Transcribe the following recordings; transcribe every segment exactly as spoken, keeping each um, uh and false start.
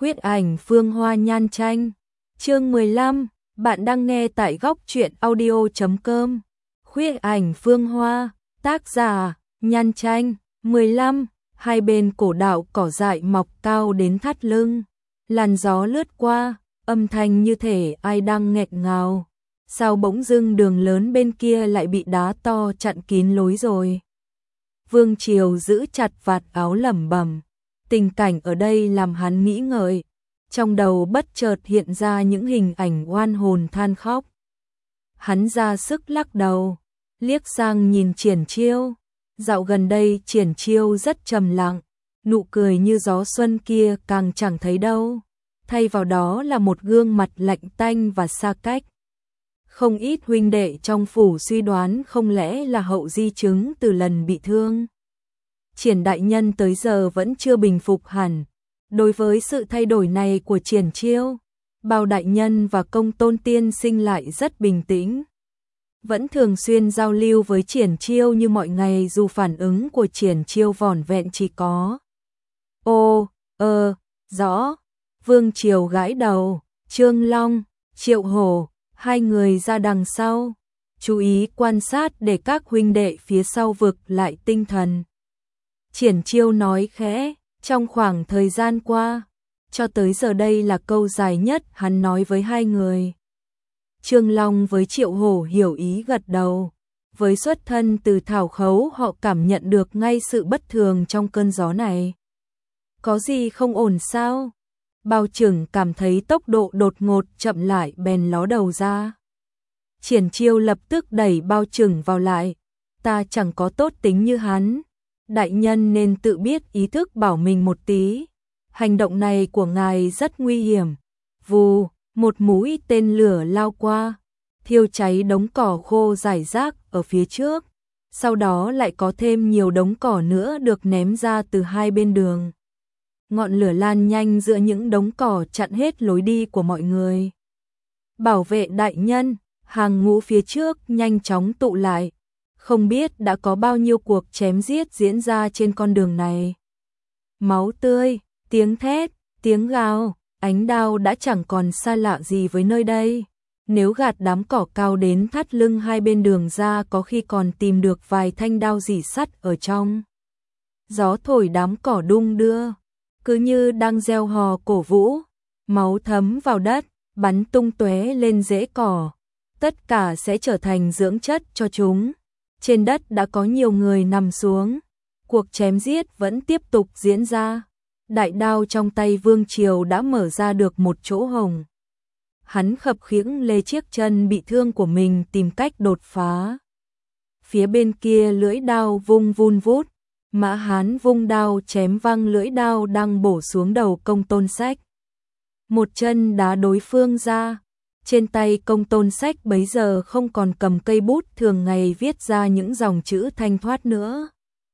Khuyết ảnh Phương Hoa nhan tranh. Chương mười lăm, bạn đang nghe tại góc truyện audio chấm com. Khuyết ảnh Phương Hoa, tác giả, nhan tranh. mười lăm, hai bên cổ đạo cỏ dại mọc cao đến thắt lưng. Làn gió lướt qua, âm thanh như thể ai đang nghẹn ngào. Sao bỗng dưng đường lớn bên kia lại bị đá to chặn kín lối rồi? Vương Triều giữ chặt vạt áo lẩm bẩm. Tình cảnh ở đây làm hắn nghĩ ngợi, trong đầu bất chợt hiện ra những hình ảnh oan hồn than khóc. Hắn ra sức lắc đầu, liếc sang nhìn Triển Chiêu. Dạo gần đây Triển Chiêu rất trầm lặng, nụ cười như gió xuân kia càng chẳng thấy đâu, thay vào đó là một gương mặt lạnh tanh và xa cách. Không ít huynh đệ trong phủ suy đoán không lẽ là hậu di chứng từ lần bị thương. Triển đại nhân tới giờ vẫn chưa bình phục hẳn. Đối với sự thay đổi này của Triển Chiêu, Bao đại nhân và Công Tôn tiên sinh lại rất bình tĩnh. Vẫn thường xuyên giao lưu với Triển Chiêu như mọi ngày, dù phản ứng của Triển Chiêu vỏn vẹn chỉ có ô, ơ, rõ. Vương Triều gãi đầu, Trương Long, Triệu Hổ, hai người ra đằng sau, chú ý quan sát để các huynh đệ phía sau vực lại tinh thần. Triển Chiêu nói khẽ, trong khoảng thời gian qua, cho tới giờ đây là câu dài nhất hắn nói với hai người. Trương Long với Triệu Hổ hiểu ý gật đầu. Với xuất thân từ Thảo Khấu, họ cảm nhận được ngay sự bất thường trong cơn gió này. Có gì không ổn sao? Bao Trừng cảm thấy tốc độ đột ngột chậm lại bèn ló đầu ra. Triển Chiêu lập tức đẩy Bao Trừng vào lại. Ta chẳng có tốt tính như hắn. Đại nhân nên tự biết ý thức bảo mình một tí. Hành động này của ngài rất nguy hiểm. Vù, một mũi tên lửa lao qua, thiêu cháy đống cỏ khô rải rác ở phía trước. Sau đó lại có thêm nhiều đống cỏ nữa được ném ra từ hai bên đường. Ngọn lửa lan nhanh giữa những đống cỏ chặn hết lối đi của mọi người. Bảo vệ đại nhân, hàng ngũ phía trước nhanh chóng tụ lại. Không biết đã có bao nhiêu cuộc chém giết diễn ra trên con đường này. Máu tươi, tiếng thét, tiếng gào, ánh đao đã chẳng còn xa lạ gì với nơi đây. Nếu gạt đám cỏ cao đến thắt lưng hai bên đường ra, có khi còn tìm được vài thanh đao rỉ sắt ở trong. Gió thổi đám cỏ đung đưa, cứ như đang reo hò cổ vũ. Máu thấm vào đất, bắn tung tóe lên rễ cỏ. Tất cả sẽ trở thành dưỡng chất cho chúng. Trên đất đã có nhiều người nằm xuống. Cuộc chém giết vẫn tiếp tục diễn ra. Đại đao trong tay Vương Triều đã mở ra được một chỗ hổng. Hắn khập khiễng lê chiếc chân bị thương của mình tìm cách đột phá. Phía bên kia lưỡi đao vung vun vút. Mã Hán vung đao chém văng lưỡi đao đang bổ xuống đầu Công Tôn Sách. Một chân đá đối phương ra. Trên tay Công Tôn Sách bấy giờ không còn cầm cây bút thường ngày viết ra những dòng chữ thanh thoát nữa,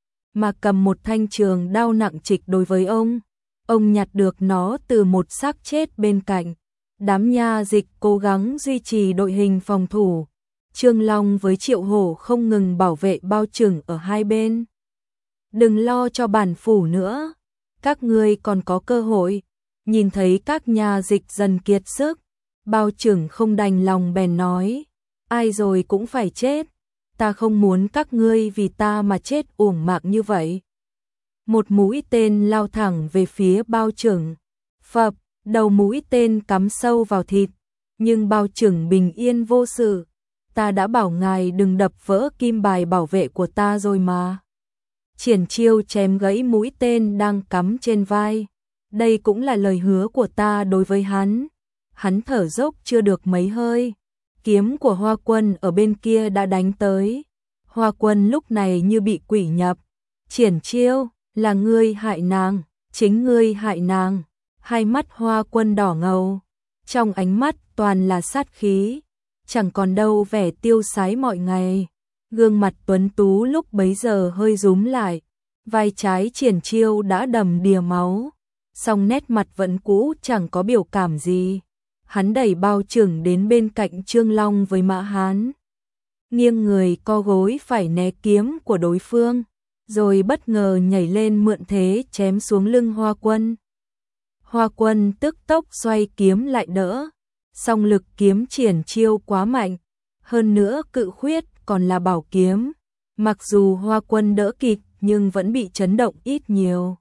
mà cầm một thanh trường đao nặng trịch đối với ông. Ông nhặt được nó từ một xác chết bên cạnh. Đám nha dịch cố gắng duy trì đội hình phòng thủ. Trương Long với Triệu Hổ không ngừng bảo vệ Bao Trừng ở hai bên. Đừng lo cho bản phủ nữa, các ngươi còn có cơ hội. Nhìn thấy các nha dịch dần kiệt sức, Bao Trừng không đành lòng bèn nói, ai rồi cũng phải chết. Ta không muốn các ngươi vì ta mà chết uổng mạng như vậy. Một mũi tên lao thẳng về phía Bao Trừng. Phập, đầu mũi tên cắm sâu vào thịt, nhưng Bao Trừng bình yên vô sự. Ta đã bảo ngài đừng đập vỡ kim bài bảo vệ của ta rồi mà. Triển Chiêu chém gãy mũi tên đang cắm trên vai. Đây cũng là lời hứa của ta đối với hắn. Hắn thở dốc chưa được mấy hơi. Kiếm của Hoa Quân ở bên kia đã đánh tới. Hoa Quân lúc này như bị quỷ nhập. Triển Chiêu, là ngươi hại nàng, chính ngươi hại nàng. Hai mắt Hoa Quân đỏ ngầu, trong ánh mắt toàn là sát khí, chẳng còn đâu vẻ tiêu sái mọi ngày. Gương mặt tuấn tú lúc bấy giờ hơi rúm lại, vai trái Triển Chiêu đã đầm đìa máu, song nét mặt vẫn cũ chẳng có biểu cảm gì. Hắn đẩy Bao Trừng đến bên cạnh Trương Long với Mã Hán, nghiêng người co gối phải né kiếm của đối phương, rồi bất ngờ nhảy lên mượn thế chém xuống lưng Hoa Quân. Hoa Quân tức tốc xoay kiếm lại đỡ, song lực kiếm triển chiêu quá mạnh, hơn nữa cự khuyết còn là bảo kiếm, mặc dù Hoa Quân đỡ kịp nhưng vẫn bị chấn động ít nhiều.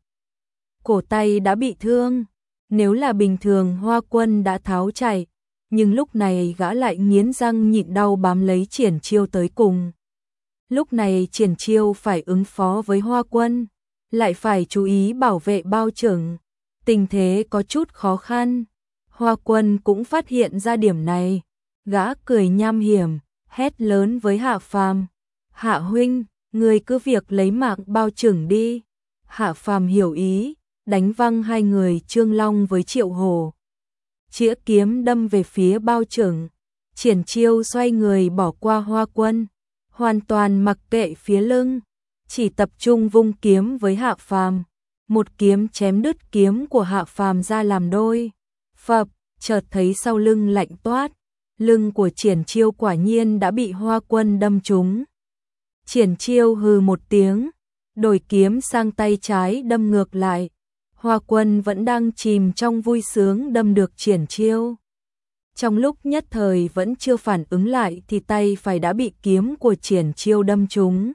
Cổ tay đã bị thương, nếu là bình thường Hoa Quân đã tháo chạy, nhưng lúc này gã lại nghiến răng nhịn đau bám lấy triển chiêu tới cùng. Lúc này triển chiêu phải ứng phó với Hoa Quân, lại phải chú ý bảo vệ bao trưởng, tình thế có chút khó khăn. Hoa Quân cũng phát hiện ra điểm này, gã cười nham hiểm, hét lớn với Hạ Phàm, Hạ huynh, người cứ việc lấy mạng bao trưởng đi. Hạ Phàm hiểu ý, đánh văng hai người Trương Long với Triệu Hổ. Chĩa kiếm đâm về phía bao trưởng, triển chiêu xoay người bỏ qua Hoa Quân, hoàn toàn mặc kệ phía lưng, chỉ tập trung vung kiếm với Hạ Phàm. Một kiếm chém đứt kiếm của Hạ Phàm ra làm đôi. Phập, chợt thấy sau lưng lạnh toát, lưng của triển chiêu quả nhiên đã bị Hoa Quân đâm trúng. Triển chiêu hừ một tiếng, đổi kiếm sang tay trái đâm ngược lại. Hoa Quân vẫn đang chìm trong vui sướng đâm được triển chiêu. Trong lúc nhất thời vẫn chưa phản ứng lại thì tay phải đã bị kiếm của triển chiêu đâm trúng.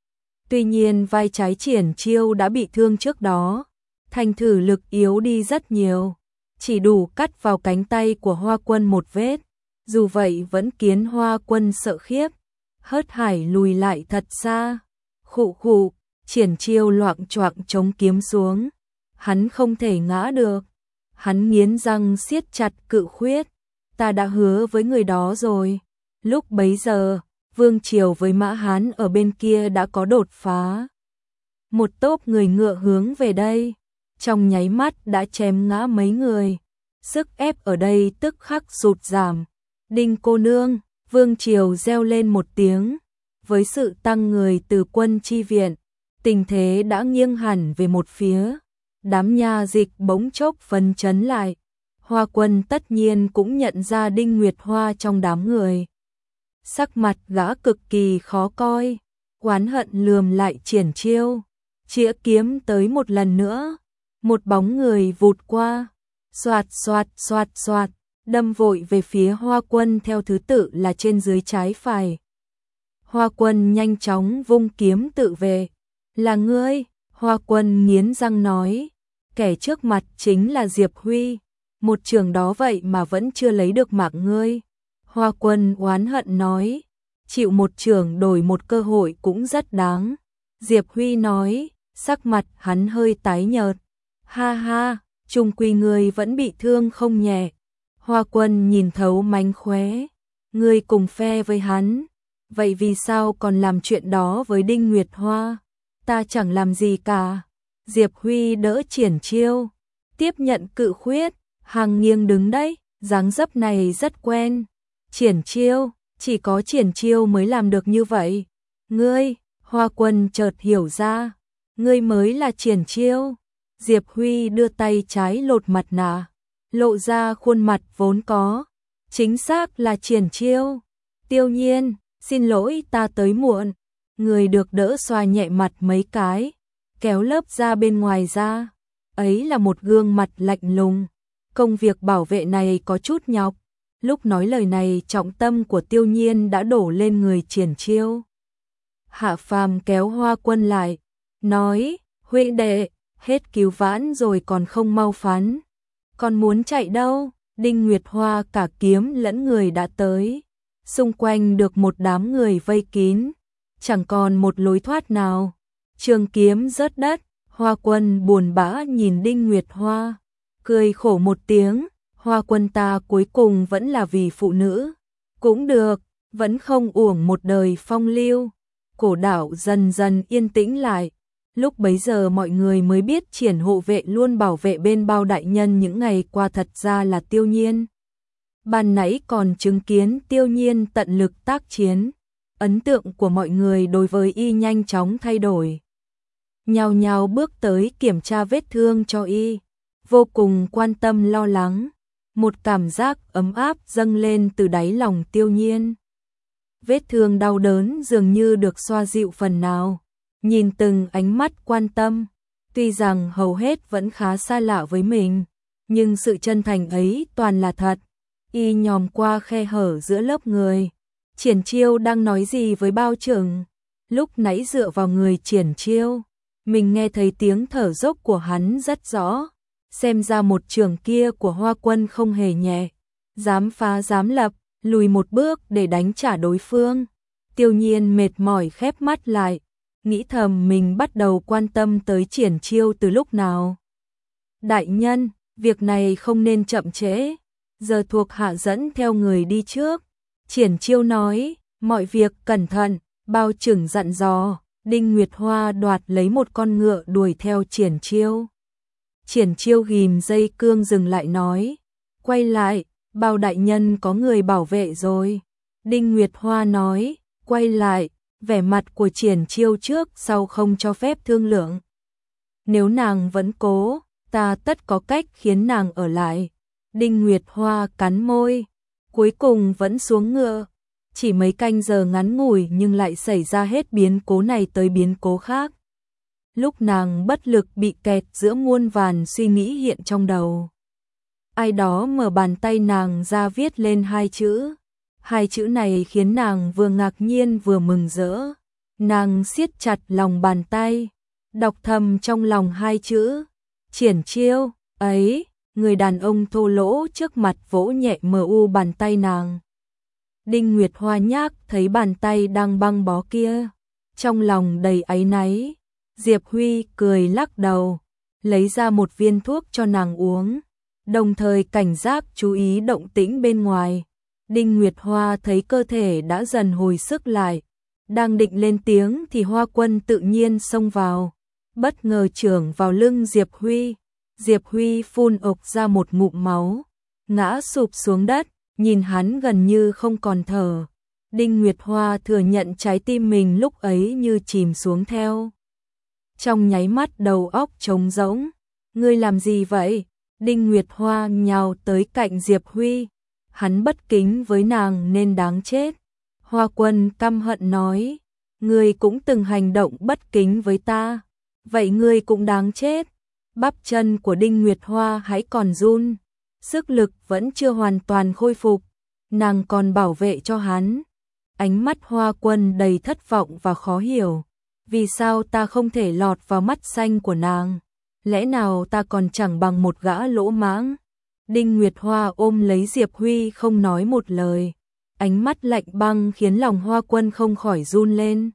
Tuy nhiên vai trái triển chiêu đã bị thương trước đó, thành thử lực yếu đi rất nhiều, chỉ đủ cắt vào cánh tay của Hoa Quân một vết, dù vậy vẫn khiến Hoa Quân sợ khiếp, hớt hải lùi lại thật xa. Khụ khụ, triển chiêu loạng choạng chống kiếm xuống, hắn không thể ngã được, hắn nghiến răng siết chặt cự khuyết, ta đã hứa với người đó rồi. Lúc bấy giờ, Vương Triều với Mã Hán ở bên kia đã có đột phá. Một tốp người ngựa hướng về đây, trong nháy mắt đã chém ngã mấy người. Sức ép ở đây tức khắc sụt giảm. Đinh cô nương, Vương Triều reo lên một tiếng. Với sự tăng người từ quân chi viện, tình thế đã nghiêng hẳn về một phía. Đám nha dịch bỗng chốc phấn chấn lại. Hoa Quân tất nhiên cũng nhận ra Đinh Nguyệt Hoa trong đám người. Sắc mặt gã cực kỳ khó coi, oán hận lườm lại triển chiêu, chĩa kiếm tới một lần nữa, một bóng người vụt qua, xoạt xoạt xoạt xoạt, đâm vội về phía Hoa Quân theo thứ tự là trên dưới trái phải. Hoa Quân nhanh chóng vung kiếm tự vệ, là ngươi? Hoa Quân nghiến răng nói, kẻ trước mặt chính là Diệp Huy, một trường đó vậy mà vẫn chưa lấy được mạng ngươi. Hoa Quân oán hận nói, chịu một trường đổi một cơ hội cũng rất đáng. Diệp Huy nói, sắc mặt hắn hơi tái nhợt. Ha ha, chung quy ngươi vẫn bị thương không nhẹ. Hoa Quân nhìn thấu mánh khóe, ngươi cùng phe với hắn, vậy vì sao còn làm chuyện đó với Đinh Nguyệt Hoa? Ta chẳng làm gì cả. Diệp Huy đỡ triển chiêu, tiếp nhận cự khuyết, hàng nghiêng đứng đấy, dáng dấp này rất quen. Triển chiêu, chỉ có triển chiêu mới làm được như vậy. Ngươi, Hoa Quân chợt hiểu ra, ngươi mới là triển chiêu. Diệp Huy đưa tay trái lột mặt nạ, lộ ra khuôn mặt vốn có, chính xác là triển chiêu. Tiêu Nhiên, xin lỗi ta tới muộn. Người được đỡ xoa nhẹ mặt mấy cái, kéo lớp da bên ngoài ra. Ấy là một gương mặt lạnh lùng. Công việc bảo vệ này có chút nhọc. Lúc nói lời này trọng tâm của Tiêu Nhiên đã đổ lên người triển chiêu. Hạ Phàm kéo Hoa Quân lại, nói, huynh đệ, hết cứu vãn rồi còn không mau phán. Còn muốn chạy đâu? Đinh Nguyệt Hoa cả kiếm lẫn người đã tới. Xung quanh được một đám người vây kín, chẳng còn một lối thoát nào. Trường kiếm rớt đất, Hoa Quân buồn bã nhìn Đinh Nguyệt Hoa, cười khổ một tiếng. Hoa Quân ta cuối cùng vẫn là vì phụ nữ. Cũng được, vẫn không uổng một đời phong lưu. Cổ đảo dần dần yên tĩnh lại. Lúc bấy giờ mọi người mới biết Triển hộ vệ luôn bảo vệ bên bao đại nhân những ngày qua thật ra là Tiêu Nhiên. Ban nãy còn chứng kiến Tiêu Nhiên tận lực tác chiến. Ấn tượng của mọi người đối với y nhanh chóng thay đổi. Nhao nhao bước tới kiểm tra vết thương cho y, vô cùng quan tâm lo lắng. Một cảm giác ấm áp dâng lên từ đáy lòng Tiêu Nhiên. Vết thương đau đớn dường như được xoa dịu phần nào. Nhìn từng ánh mắt quan tâm, tuy rằng hầu hết vẫn khá xa lạ với mình, nhưng sự chân thành ấy toàn là thật. Y nhòm qua khe hở giữa lớp người. Triển Chiêu đang nói gì với bao trưởng? Lúc nãy dựa vào người Triển Chiêu, mình nghe thấy tiếng thở dốc của hắn rất rõ. Xem ra một trường kia của Hoa Quân không hề nhẹ. Dám phá dám lập, lùi một bước để đánh trả đối phương. Tiêu Nhiên mệt mỏi khép mắt lại, nghĩ thầm mình bắt đầu quan tâm tới Triển Chiêu từ lúc nào. Đại nhân, việc này không nên chậm trễ, giờ thuộc hạ dẫn theo người đi trước. Triển Chiêu nói, mọi việc cẩn thận, bao trưởng dặn dò. Đinh Nguyệt Hoa đoạt lấy một con ngựa đuổi theo Triển Chiêu. Triển Chiêu ghim dây cương dừng lại nói, quay lại, bao đại nhân có người bảo vệ rồi. Đinh Nguyệt Hoa nói, quay lại, vẻ mặt của Triển Chiêu trước sau không cho phép thương lượng. Nếu nàng vẫn cố, ta tất có cách khiến nàng ở lại. Đinh Nguyệt Hoa cắn môi, cuối cùng vẫn xuống ngựa. Chỉ mấy canh giờ ngắn ngủi nhưng lại xảy ra hết biến cố này tới biến cố khác. Lúc nàng bất lực bị kẹt giữa muôn vàn suy nghĩ hiện trong đầu. Ai đó mở bàn tay nàng ra viết lên hai chữ. Hai chữ này khiến nàng vừa ngạc nhiên vừa mừng rỡ. Nàng siết chặt lòng bàn tay, đọc thầm trong lòng hai chữ. Triển Chiêu, ấy, người đàn ông thô lỗ trước mặt vỗ nhẹ mờ u bàn tay nàng. Đinh Nguyệt Hoa nhác thấy bàn tay đang băng bó kia, trong lòng đầy áy náy. Diệp Huy cười lắc đầu, lấy ra một viên thuốc cho nàng uống, đồng thời cảnh giác chú ý động tĩnh bên ngoài. Đinh Nguyệt Hoa thấy cơ thể đã dần hồi sức lại, đang định lên tiếng thì Hoa Quân tự nhiên xông vào, bất ngờ chưởng vào lưng Diệp Huy. Diệp Huy phun ộc ra một ngụm máu, ngã sụp xuống đất, nhìn hắn gần như không còn thở. Đinh Nguyệt Hoa thừa nhận trái tim mình lúc ấy như chìm xuống theo. Trong nháy mắt đầu óc trống rỗng. Ngươi làm gì vậy? Đinh Nguyệt Hoa nhào tới cạnh Diệp Huy. Hắn bất kính với nàng nên đáng chết. Hoa Quân căm hận nói, ngươi cũng từng hành động bất kính với ta, vậy ngươi cũng đáng chết. Bắp chân của Đinh Nguyệt Hoa hãy còn run, sức lực vẫn chưa hoàn toàn khôi phục, nàng còn bảo vệ cho hắn. Ánh mắt Hoa Quân đầy thất vọng và khó hiểu, vì sao ta không thể lọt vào mắt xanh của nàng, lẽ nào ta còn chẳng bằng một gã lỗ mãng. Đinh Nguyệt Hoa ôm lấy Diệp Huy không nói một lời, ánh mắt lạnh băng khiến lòng Hoa Quân không khỏi run lên.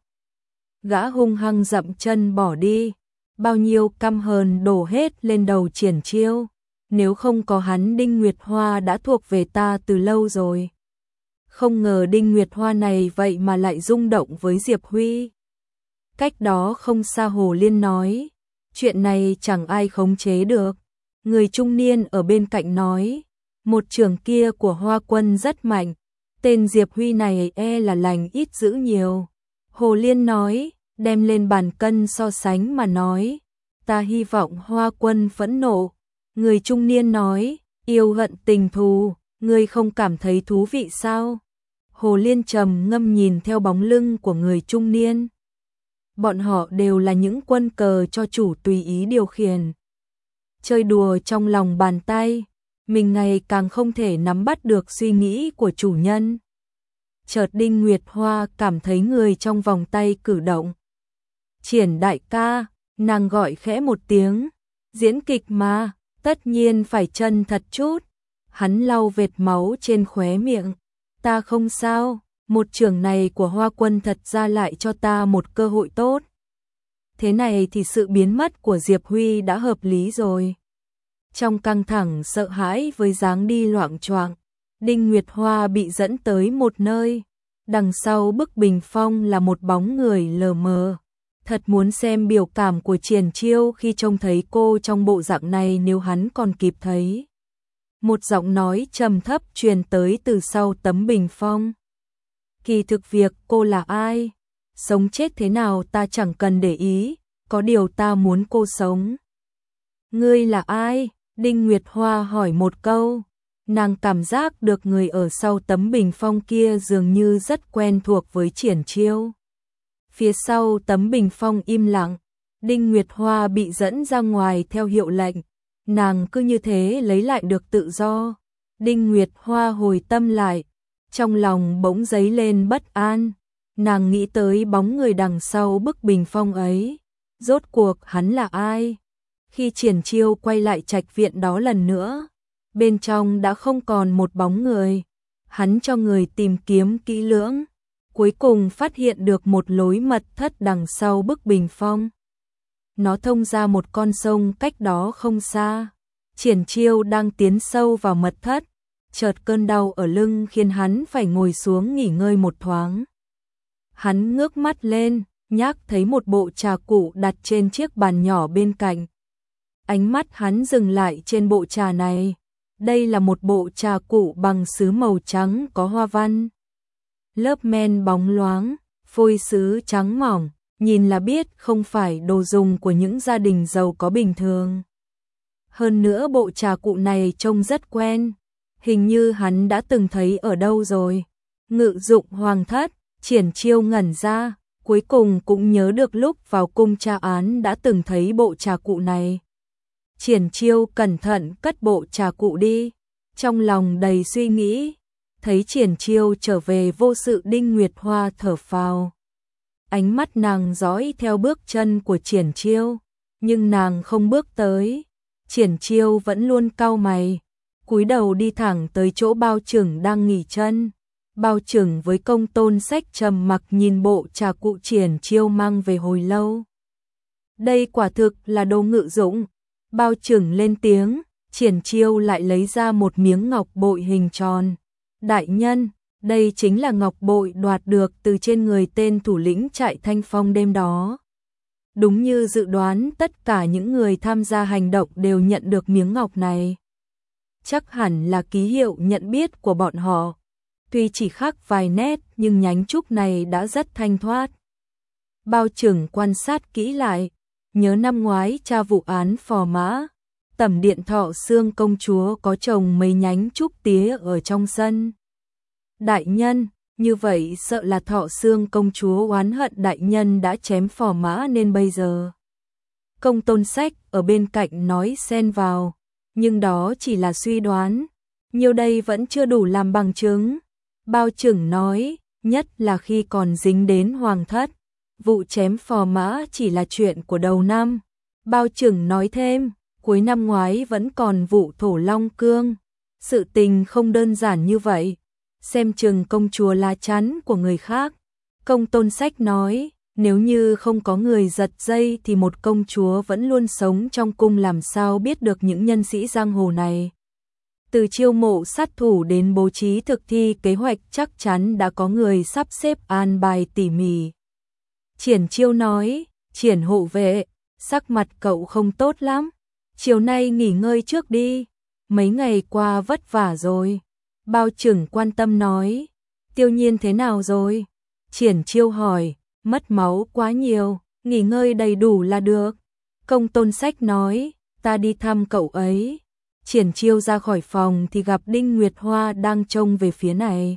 Gã hung hăng dậm chân bỏ đi, bao nhiêu căm hờn đổ hết lên đầu Triển Chiêu. Nếu không có hắn Đinh Nguyệt Hoa đã thuộc về ta từ lâu rồi. Không ngờ Đinh Nguyệt Hoa này vậy mà lại rung động với Diệp Huy. Cách đó không xa Hồ Liên nói, chuyện này chẳng ai khống chế được. Người trung niên ở bên cạnh nói, một trường kia của Hoa Quân rất mạnh, tên Diệp Huy này e là lành ít dữ nhiều. Hồ Liên nói, đem lên bàn cân so sánh mà nói, ta hy vọng Hoa Quân phẫn nộ. Người trung niên nói, yêu hận tình thù, ngươi không cảm thấy thú vị sao? Hồ Liên trầm ngâm nhìn theo bóng lưng của người trung niên. Bọn họ đều là những quân cờ cho chủ tùy ý điều khiển. Chơi đùa trong lòng bàn tay, mình ngày càng không thể nắm bắt được suy nghĩ của chủ nhân. Chợt Đinh Nguyệt Hoa cảm thấy người trong vòng tay cử động. Triển đại ca, nàng gọi khẽ một tiếng, diễn kịch mà, tất nhiên phải chân thật chút. Hắn lau vệt máu trên khóe miệng, ta không sao, một trường này của Hoa Quân thật ra lại cho ta một cơ hội tốt. Thế này thì sự biến mất của Diệp Huy đã hợp lý rồi. Trong căng thẳng sợ hãi với dáng đi loạng choạng, Đinh Nguyệt Hoa bị dẫn tới một nơi. Đằng sau bức bình phong là một bóng người lờ mờ. Thật muốn xem biểu cảm của Triển Chiêu khi trông thấy cô trong bộ dạng này nếu hắn còn kịp thấy. Một giọng nói trầm thấp truyền tới từ sau tấm bình phong. Kỳ thực việc cô là ai, sống chết thế nào ta chẳng cần để ý, có điều ta muốn cô sống. Ngươi là ai? Đinh Nguyệt Hoa hỏi một câu. Nàng cảm giác được người ở sau tấm bình phong kia dường như rất quen thuộc với Triển Chiêu. Phía sau tấm bình phong im lặng, Đinh Nguyệt Hoa bị dẫn ra ngoài theo hiệu lệnh. nàng cứ như thế lấy lại được tự do. Đinh Nguyệt Hoa hồi tâm lại, trong lòng bỗng dấy lên bất an, nàng nghĩ tới bóng người đằng sau bức bình phong ấy, rốt cuộc hắn là ai? Khi Triển Chiêu quay lại trạch viện đó lần nữa, bên trong đã không còn một bóng người, hắn cho người tìm kiếm kỹ lưỡng, cuối cùng phát hiện được một lối mật thất đằng sau bức bình phong. Nó thông ra một con sông cách đó không xa. Triển Chiêu đang tiến sâu vào mật thất, chợt cơn đau ở lưng khiến hắn phải ngồi xuống nghỉ ngơi một thoáng. Hắn ngước mắt lên, nhác thấy một bộ trà cụ đặt trên chiếc bàn nhỏ bên cạnh. Ánh mắt hắn dừng lại trên bộ trà này. Đây là một bộ trà cụ bằng sứ màu trắng có hoa văn. Lớp men bóng loáng, phôi sứ trắng mỏng, nhìn là biết không phải đồ dùng của những gia đình giàu có bình thường. Hơn nữa bộ trà cụ này trông rất quen, hình như hắn đã từng thấy ở đâu rồi. Ngự dụng hoàng thất, Triển Chiêu ngẩn ra, cuối cùng cũng nhớ được lúc vào cung tra án đã từng thấy bộ trà cụ này. Triển Chiêu cẩn thận cất bộ trà cụ đi, trong lòng đầy suy nghĩ, thấy Triển Chiêu trở về vô sự. Đinh Nguyệt Hoa thở phào. Ánh mắt nàng dõi theo bước chân của Triển Chiêu, nhưng nàng không bước tới. Triển Chiêu vẫn luôn cau mày, cúi đầu đi thẳng tới chỗ Bao Chừng đang nghỉ chân. Bao Chừng với Công Tôn Sách trầm mặc nhìn bộ trà cụ Triển Chiêu mang về hồi lâu. Đây quả thực là đồ ngự dụng. Bao Chừng lên tiếng, Triển Chiêu lại lấy ra một miếng ngọc bội hình tròn. Đại nhân, đây chính là ngọc bội đoạt được từ trên người tên thủ lĩnh trại Thanh Phong đêm đó. Đúng như dự đoán, tất cả những người tham gia hành động đều nhận được miếng ngọc này. Chắc hẳn là ký hiệu nhận biết của bọn họ. Tuy chỉ khác vài nét nhưng nhánh trúc này đã rất thanh thoát. Bao Chừng quan sát kỹ lại, nhớ năm ngoái tra vụ án Phò Mã, Tẩm Điện Thọ Xương công chúa có trồng mấy nhánh trúc tía ở trong sân. Đại nhân, như vậy sợ là Thọ Xương công chúa oán hận đại nhân đã chém Phò Mã nên bây giờ. Công Tôn Sách ở bên cạnh nói xen vào, nhưng đó chỉ là suy đoán, nhiều đây vẫn chưa đủ làm bằng chứng. Bao Chừng nói, nhất là khi còn dính đến hoàng thất, vụ chém Phò Mã chỉ là chuyện của đầu năm. Bao Chừng nói thêm, cuối năm ngoái vẫn còn vụ Thổ Long Cương, sự tình không đơn giản như vậy, xem chừng công chúa lá chắn của người khác. Công Tôn Sách nói, nếu như không có người giật dây thì một công chúa vẫn luôn sống trong cung làm sao biết được những nhân sĩ giang hồ này. Từ chiêu mộ sát thủ đến bố trí thực thi kế hoạch chắc chắn đã có người sắp xếp an bài tỉ mỉ. Triển Chiêu nói, Triển hộ vệ, sắc mặt cậu không tốt lắm, chiều nay nghỉ ngơi trước đi, mấy ngày qua vất vả rồi. Bao Chừng quan tâm nói, Tiêu Nhiên thế nào rồi? Triển Chiêu hỏi, mất máu quá nhiều, nghỉ ngơi đầy đủ là được. Công Tôn Sách nói, ta đi thăm cậu ấy. Triển Chiêu ra khỏi phòng thì gặp Đinh Nguyệt Hoa đang trông về phía này.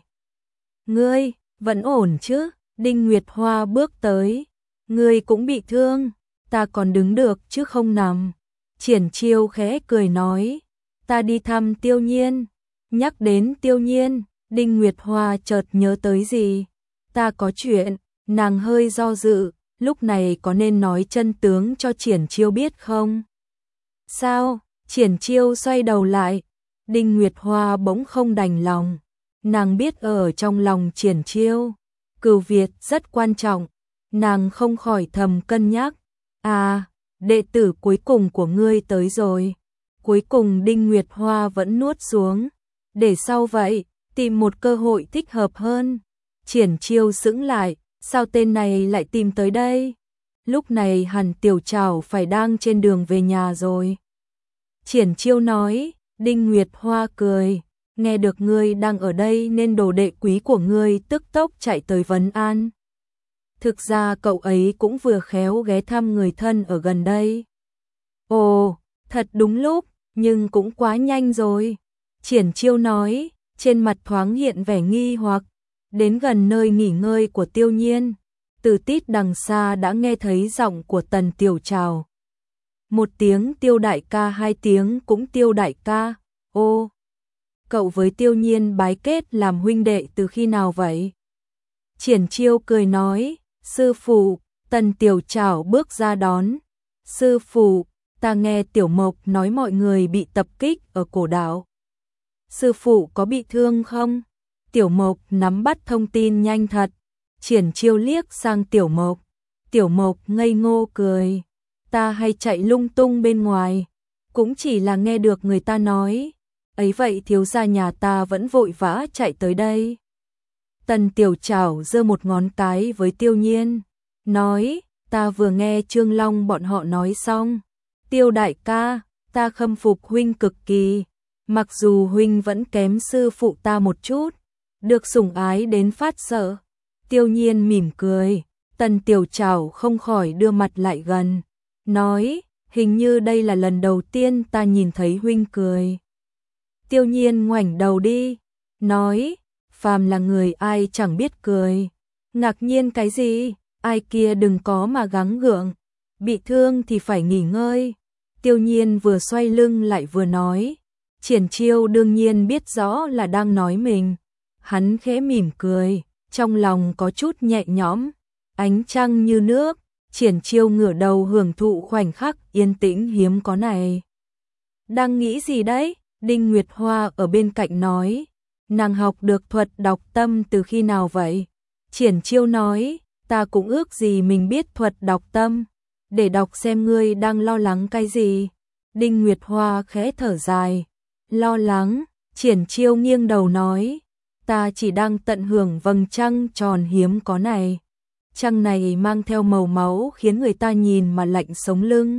Ngươi, vẫn ổn chứ? Đinh Nguyệt Hoa bước tới. Ngươi cũng bị thương, ta còn đứng được chứ không nằm. Triển Chiêu khẽ cười nói, ta đi thăm Tiêu Nhiên. Nhắc đến Tiêu Nhiên, Đinh Nguyệt Hoa chợt nhớ tới gì. Ta có chuyện, nàng hơi do dự, lúc này có nên nói chân tướng cho Triển Chiêu biết không? Sao? Triển Chiêu xoay đầu lại, Đinh Nguyệt Hoa bỗng không đành lòng. Nàng biết ở trong lòng Triển Chiêu, Cửu Việt rất quan trọng, nàng không khỏi thầm cân nhắc. À, đệ tử cuối cùng của ngươi tới rồi. Cuối cùng Đinh Nguyệt Hoa vẫn nuốt xuống. Để sau vậy, tìm một cơ hội thích hợp hơn. Triển Chiêu sững lại, sao tên này lại tìm tới đây? Lúc này hẳn Tiểu Trảo phải đang trên đường về nhà rồi. Triển Chiêu nói, Đinh Nguyệt Hoa cười, nghe được ngươi đang ở đây nên đồ đệ quý của ngươi tức tốc chạy tới vấn an. Thực ra cậu ấy cũng vừa khéo ghé thăm người thân ở gần đây. Ồ, thật đúng lúc, nhưng cũng quá nhanh rồi. Triển Chiêu nói, trên mặt thoáng hiện vẻ nghi hoặc. Đến gần nơi nghỉ ngơi của Tiêu Nhiên, từ tít đằng xa đã nghe thấy giọng của Tần Tiểu Trảo. Một tiếng Tiêu đại ca, hai tiếng cũng Tiêu đại ca. Ô, cậu với Tiêu Nhiên bái kết làm huynh đệ từ khi nào vậy? Triển Chiêu cười nói, sư phụ. Tần Tiểu Trảo bước ra đón. Sư phụ, ta nghe Tiểu Mộc nói mọi người bị tập kích ở cổ đảo. Sư phụ có bị thương không? Tiểu Mộc nắm bắt thông tin nhanh thật. Triển Chiêu liếc sang Tiểu Mộc. Tiểu Mộc ngây ngô cười. Ta hay chạy lung tung bên ngoài, cũng chỉ là nghe được người ta nói. Ấy vậy thiếu gia nhà ta vẫn vội vã chạy tới đây. Tần Tiểu Trảo giơ một ngón cái với Tiêu Nhiên, nói, ta vừa nghe Trương Long bọn họ nói xong. Tiêu đại ca, ta khâm phục huynh cực kỳ. Mặc dù huynh vẫn kém sư phụ ta một chút, được sủng ái đến phát sợ. Tiêu Nhiên mỉm cười. Tần Tiểu Trảo không khỏi đưa mặt lại gần, nói, hình như đây là lần đầu tiên ta nhìn thấy huynh cười. Tiêu Nhiên ngoảnh đầu đi, nói, phàm là người ai chẳng biết cười. Ngạc nhiên cái gì, ai kia đừng có mà gắng gượng, bị thương thì phải nghỉ ngơi. Tiêu Nhiên vừa xoay lưng lại vừa nói. Triển Chiêu đương nhiên biết rõ là đang nói mình. Hắn khẽ mỉm cười, trong lòng có chút nhẹ nhõm. Ánh trăng như nước, Triển Chiêu ngửa đầu hưởng thụ khoảnh khắc yên tĩnh hiếm có này. Đang nghĩ gì đấy? Đinh Nguyệt Hoa ở bên cạnh nói. Nàng học được thuật đọc tâm từ khi nào vậy? Triển Chiêu nói, ta cũng ước gì mình biết thuật đọc tâm, để đọc xem ngươi đang lo lắng cái gì. Đinh Nguyệt Hoa khẽ thở dài. Lo lắng? Triển Chiêu nghiêng đầu nói, ta chỉ đang tận hưởng vầng trăng tròn hiếm có này. Trăng này mang theo màu máu khiến người ta nhìn mà lạnh sống lưng.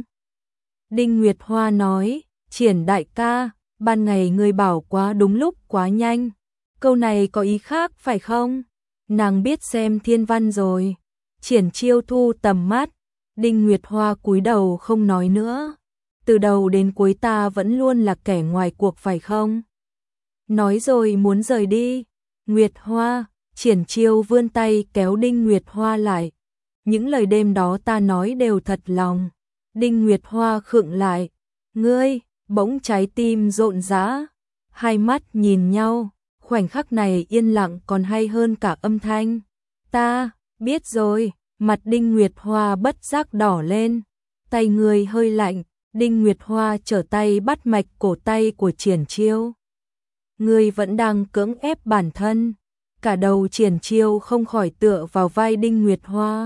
Đinh Nguyệt Hoa nói, Triển đại ca, ban ngày ngươi bảo quá đúng lúc quá nhanh. Câu này có ý khác phải không? Nàng biết xem thiên văn rồi. Triển Chiêu thu tầm mắt. Đinh Nguyệt Hoa cúi đầu không nói nữa. Từ đầu đến cuối ta vẫn luôn là kẻ ngoài cuộc phải không? Nói rồi muốn rời đi. Nguyệt Hoa. Triển Chiêu vươn tay kéo Đinh Nguyệt Hoa lại. Những lời đêm đó ta nói đều thật lòng. Đinh Nguyệt Hoa khựng lại. Ngươi, bỗng trái tim rộn rã. Hai mắt nhìn nhau, khoảnh khắc này yên lặng còn hay hơn cả âm thanh. Ta, biết rồi, mặt Đinh Nguyệt Hoa bất giác đỏ lên. Tay người hơi lạnh, Đinh Nguyệt Hoa trở tay bắt mạch cổ tay của Triển Chiêu. Ngươi vẫn đang cưỡng ép bản thân. Cả đầu Triển Chiêu không khỏi tựa vào vai Đinh Nguyệt Hoa.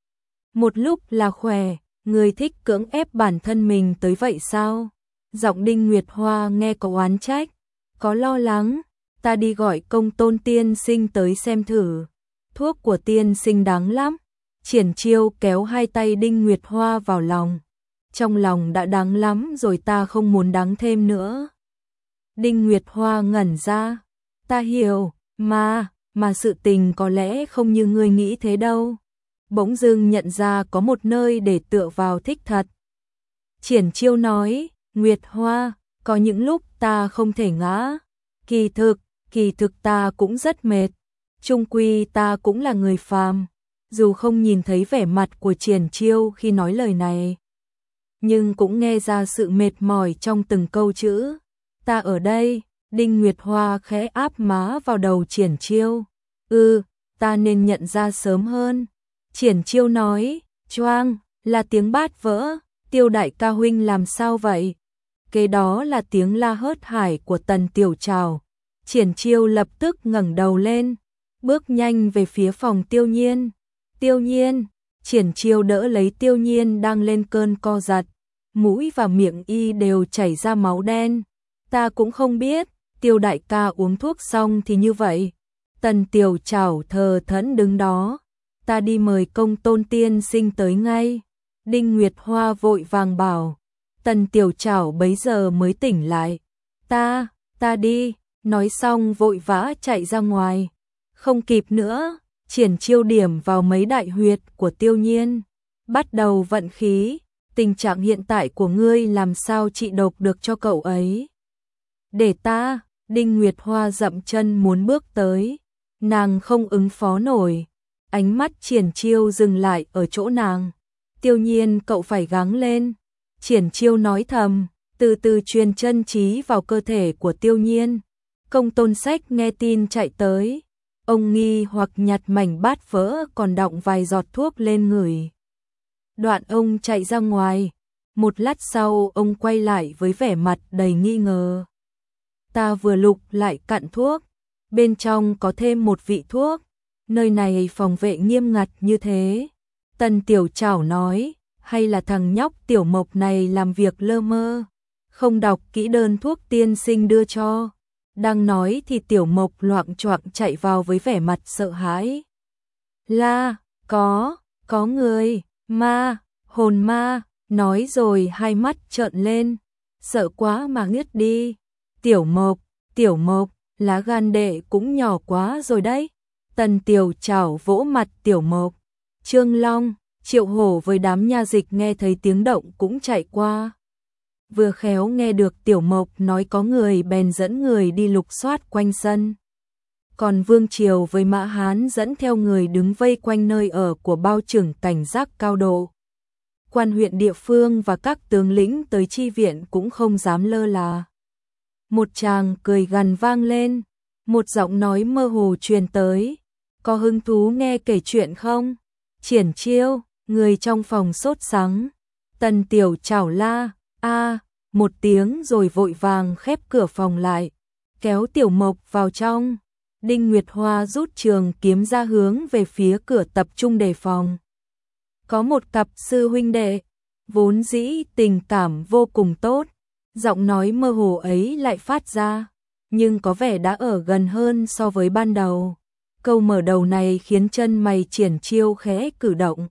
Một lúc là khỏe, người thích cưỡng ép bản thân mình tới vậy sao? Giọng Đinh Nguyệt Hoa nghe có oán trách, có lo lắng. Ta đi gọi Công Tôn tiên sinh tới xem thử. Thuốc của tiên sinh đáng lắm. Triển Chiêu kéo hai tay Đinh Nguyệt Hoa vào lòng. Trong lòng đã đáng lắm rồi, ta không muốn đáng thêm nữa. Đinh Nguyệt Hoa ngẩn ra. Ta hiểu, mà, mà sự tình có lẽ không như ngươi nghĩ thế đâu. Bỗng dưng nhận ra có một nơi để tựa vào thích thật. Triển Chiêu nói, Nguyệt Hoa, có những lúc ta không thể ngã. Kỳ thực, kỳ thực ta cũng rất mệt. Chung quy ta cũng là người phàm. Dù không nhìn thấy vẻ mặt của Triển Chiêu khi nói lời này, nhưng cũng nghe ra sự mệt mỏi trong từng câu chữ. Ta ở đây. Đinh Nguyệt Hoa khẽ áp má vào đầu Triển Chiêu. Ừ, ta nên nhận ra sớm hơn. Triển Chiêu nói, choang, là tiếng bát vỡ. Tiêu đại ca huynh làm sao vậy? Kế đó là tiếng la hớt hải của Tần Tiểu Trảo. Triển Chiêu lập tức ngẩng đầu lên, bước nhanh về phía phòng Tiêu Nhiên. Tiêu Nhiên. Triển Chiêu đỡ lấy Tiêu Nhiên đang lên cơn co giật, mũi và miệng y đều chảy ra máu đen. Ta cũng không biết. Tiêu đại ca uống thuốc xong thì như vậy. Tần Tiểu Trảo thờ thẫn đứng đó. Ta đi mời Công Tôn tiên sinh tới ngay. Đinh Nguyệt Hoa vội vàng bảo. Tần Tiểu Trảo bấy giờ mới tỉnh lại. Ta, ta đi. Nói xong vội vã chạy ra ngoài. Không kịp nữa. Triển Chiêu điểm vào mấy đại huyệt của Tiêu Nhiên. Bắt đầu vận khí. Tình trạng hiện tại của ngươi làm sao trị độc được cho cậu ấy? Để ta. Đinh Nguyệt Hoa dậm chân muốn bước tới. Nàng không ứng phó nổi. Ánh mắt Triển Chiêu dừng lại ở chỗ nàng. Tiêu Nhiên, cậu phải gắng lên. Triển Chiêu nói thầm, từ từ truyền chân trí vào cơ thể của Tiêu Nhiên. Công Tôn Sách nghe tin chạy tới, ông nghi hoặc nhặt mảnh bát vỡ còn đọng vài giọt thuốc lên người. Đoạn ông chạy ra ngoài, một lát sau ông quay lại với vẻ mặt đầy nghi ngờ. Ta vừa lục lại cặn thuốc, bên trong có thêm một vị thuốc, nơi này phòng vệ nghiêm ngặt như thế. Tần Tiểu Trảo nói, hay là thằng nhóc Tiểu Mộc này làm việc lơ mơ, không đọc kỹ đơn thuốc tiên sinh đưa cho. Đang nói thì Tiểu Mộc loạng choạng chạy vào với vẻ mặt sợ hãi. La, có, có người, ma, hồn ma, nói rồi hai mắt trợn lên, sợ quá mà ngất đi. Tiểu Mộc, Tiểu Mộc, lá gan đệ cũng nhỏ quá rồi đấy. Tần Tiểu Trảo vỗ mặt Tiểu Mộc. Trương Long, Triệu Hổ với đám nha dịch nghe thấy tiếng động cũng chạy qua. Vừa khéo nghe được Tiểu Mộc nói có người bèn dẫn người đi lục soát quanh sân. Còn Vương Triều với Mã Hán dẫn theo người đứng vây quanh nơi ở của bao trưởng cảnh giác cao độ. Quan huyện địa phương và các tướng lĩnh tới chi viện cũng không dám lơ là. Một tràng cười gằn vang lên, một giọng nói mơ hồ truyền tới. Có hứng thú nghe kể chuyện không? Triển Chiêu, người trong phòng sốt sắng. Tần Tiểu Trảo la, a, một tiếng rồi vội vàng khép cửa phòng lại, kéo Tiểu Mộc vào trong. Đinh Nguyệt Hoa rút trường kiếm ra hướng về phía cửa tập trung đề phòng. Có một cặp sư huynh đệ, vốn dĩ tình cảm vô cùng tốt, giọng nói mơ hồ ấy lại phát ra, nhưng có vẻ đã ở gần hơn so với ban đầu. Câu mở đầu này khiến chân mày Triển Chiêu khẽ cử động.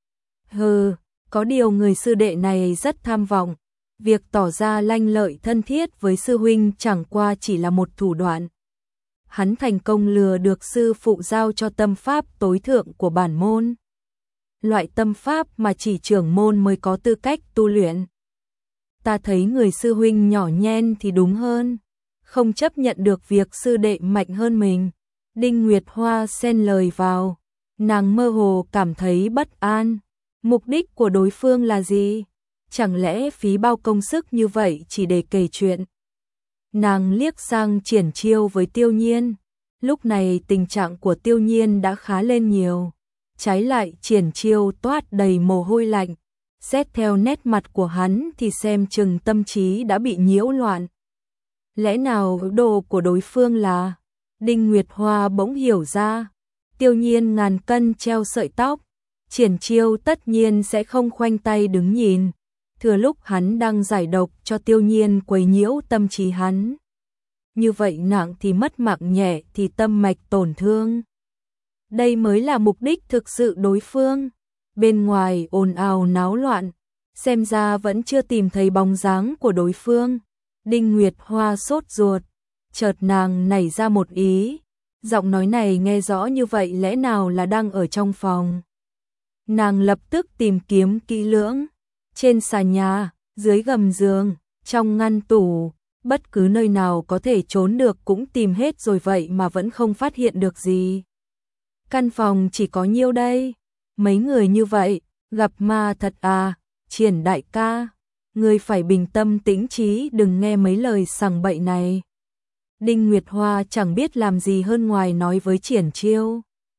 Hừ, có điều người sư đệ này rất tham vọng, việc tỏ ra lanh lợi thân thiết với sư huynh chẳng qua chỉ là một thủ đoạn. Hắn thành công lừa được sư phụ giao cho tâm pháp tối thượng của bản môn. Loại tâm pháp mà chỉ trưởng môn mới có tư cách tu luyện. Ta thấy người sư huynh nhỏ nhen thì đúng hơn, không chấp nhận được việc sư đệ mạnh hơn mình. Đinh Nguyệt Hoa xen lời vào, nàng mơ hồ cảm thấy bất an. Mục đích của đối phương là gì? Chẳng lẽ phí bao công sức như vậy chỉ để kể chuyện? Nàng liếc sang Triển Chiêu với Tiêu Nhiên. Lúc này tình trạng của Tiêu Nhiên đã khá lên nhiều. Trái lại Triển Chiêu toát đầy mồ hôi lạnh. Xét theo nét mặt của hắn thì xem chừng tâm trí đã bị nhiễu loạn. Lẽ nào đồ của đối phương là... Đinh Nguyệt Hoa bỗng hiểu ra. Tiêu Nhiên ngàn cân treo sợi tóc. Triển Chiêu tất nhiên sẽ không khoanh tay đứng nhìn. Thừa lúc hắn đang giải độc cho Tiêu Nhiên quấy nhiễu tâm trí hắn. Như vậy nặng thì mất mạng, nhẹ thì tâm mạch tổn thương. Đây mới là mục đích thực sự đối phương. Bên ngoài ồn ào náo loạn, xem ra vẫn chưa tìm thấy bóng dáng của đối phương. Đinh Nguyệt Hoa sốt ruột, chợt nàng nảy ra một ý. Giọng nói này nghe rõ như vậy lẽ nào là đang ở trong phòng. Nàng lập tức tìm kiếm kỹ lưỡng. Trên xà nhà, dưới gầm giường, trong ngăn tủ, bất cứ nơi nào có thể trốn được cũng tìm hết rồi vậy mà vẫn không phát hiện được gì. Căn phòng chỉ có nhiêu đây? Mấy người như vậy, gặp ma thật à? Triển đại ca, ngươi phải bình tâm tĩnh trí, đừng nghe mấy lời sằng bậy này. Đinh Nguyệt Hoa chẳng biết làm gì hơn ngoài nói với Triển Chiêu.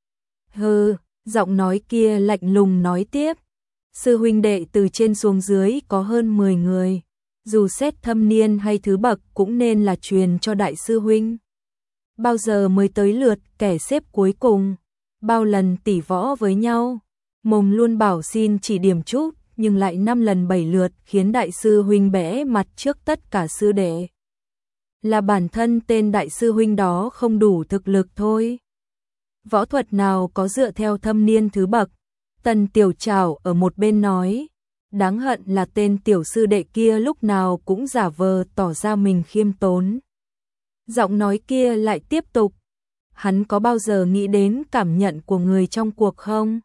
Hừ, giọng nói kia lạnh lùng nói tiếp. Sư huynh đệ từ trên xuống dưới có hơn mười người. Dù xét thâm niên hay thứ bậc cũng nên là truyền cho đại sư huynh. Bao giờ mới tới lượt kẻ xếp cuối cùng? Bao lần tỉ võ với nhau? Mồm luôn bảo xin chỉ điểm chút, nhưng lại năm lần bảy lượt khiến đại sư huynh bẽ mặt trước tất cả sư đệ. Là bản thân tên đại sư huynh đó không đủ thực lực thôi. Võ thuật nào có dựa theo thâm niên thứ bậc? Tần Tiểu Trảo ở một bên nói, đáng hận là tên tiểu sư đệ kia lúc nào cũng giả vờ tỏ ra mình khiêm tốn. Giọng nói kia lại tiếp tục, hắn có bao giờ nghĩ đến cảm nhận của người trong cuộc không?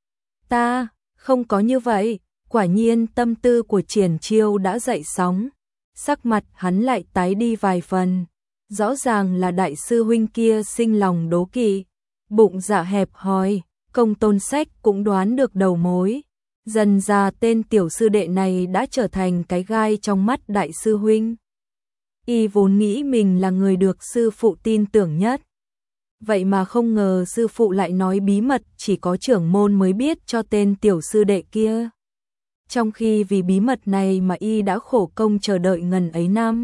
Ta, không có như vậy. Quả nhiên tâm tư của Triển Chiêu đã dậy sóng, sắc mặt hắn lại tái đi vài phần. Rõ ràng là đại sư huynh kia sinh lòng đố kỵ, bụng dạ hẹp hòi. Công Tôn Sách cũng đoán được đầu mối. Dần ra tên tiểu sư đệ này đã trở thành cái gai trong mắt đại sư huynh. Y vốn nghĩ mình là người được sư phụ tin tưởng nhất. Vậy mà không ngờ sư phụ lại nói bí mật chỉ có trưởng môn mới biết cho tên tiểu sư đệ kia. Trong khi vì bí mật này mà y đã khổ công chờ đợi ngần ấy năm.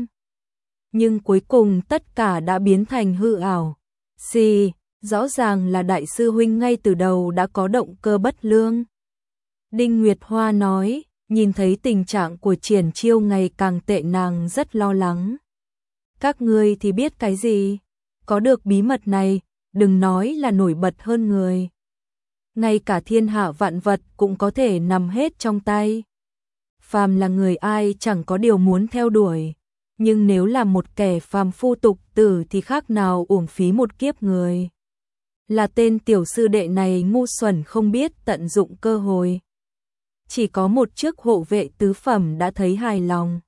Nhưng cuối cùng tất cả đã biến thành hư ảo. Xì, rõ ràng là đại sư huynh ngay từ đầu đã có động cơ bất lương. Đinh Nguyệt Hoa nói, nhìn thấy tình trạng của Triển Chiêu ngày càng tệ nàng rất lo lắng. Các ngươi thì biết cái gì? Có được bí mật này, đừng nói là nổi bật hơn người. Ngay cả thiên hạ vạn vật cũng có thể nằm hết trong tay. Phàm là người ai chẳng có điều muốn theo đuổi. Nhưng nếu là một kẻ phàm phu tục tử thì khác nào uổng phí một kiếp người. Là tên tiểu sư đệ này ngu xuẩn không biết tận dụng cơ hội. Chỉ có một chiếc hộ vệ tứ phẩm đã thấy hài lòng.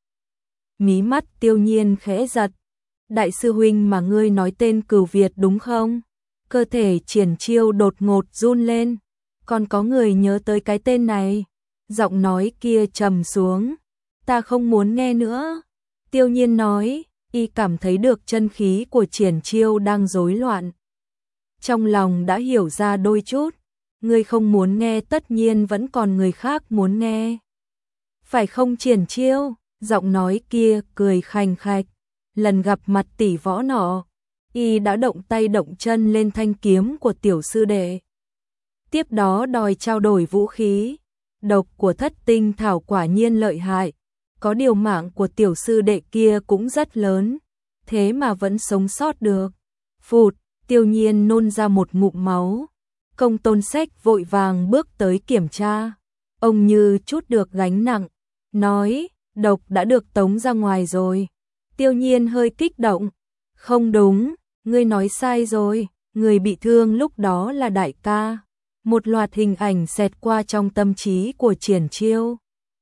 Mí mắt Tiêu Nhiên khẽ giật. Đại sư huynh mà ngươi nói tên Cửu Việt đúng không? Cơ thể Triển Chiêu đột ngột run lên. Còn có người nhớ tới cái tên này. Giọng nói kia trầm xuống. Ta không muốn nghe nữa. Tiêu Nhiên nói, y cảm thấy được chân khí của Triển Chiêu đang rối loạn. Trong lòng đã hiểu ra đôi chút. Ngươi không muốn nghe tất nhiên vẫn còn người khác muốn nghe. Phải không Triển Chiêu? Giọng nói kia cười khành khạch. Lần gặp mặt tỷ võ nọ, y đã động tay động chân lên thanh kiếm của tiểu sư đệ. Tiếp đó đòi trao đổi vũ khí. Độc của thất tinh thảo quả nhiên lợi hại. Có điều mạng của tiểu sư đệ kia cũng rất lớn. Thế mà vẫn sống sót được. Phụt, Tiêu Nhiên nôn ra một ngụm máu. Công Tôn Sách vội vàng bước tới kiểm tra. Ông như chút được gánh nặng. Nói, độc đã được tống ra ngoài rồi. Tiêu Nhiên hơi kích động. Không đúng, ngươi nói sai rồi. Người bị thương lúc đó là đại ca. Một loạt hình ảnh xẹt qua trong tâm trí của Triển Chiêu.